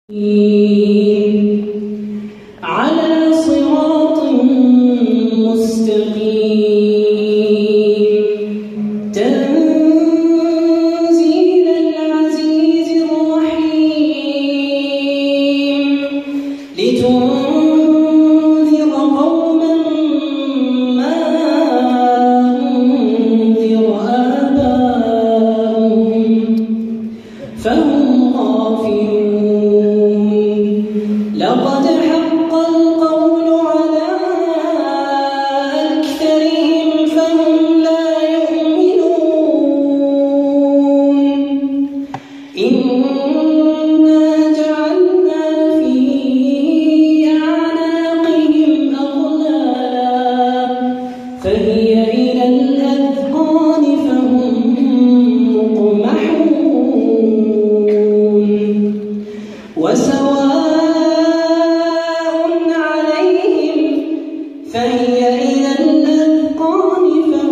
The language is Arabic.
على صراط مستقيم تنزيل العزيز الرحيم لتنذر قوما ما أنذر آباؤهم فهم غافلون لقد حق القول على أكثرهم فهم لا يؤمنون إنا جعلنا في أعناقهم أغلالا فهي إلى الأذقان فهم مقمحون وسواء عليهم فهي إلى الأذقان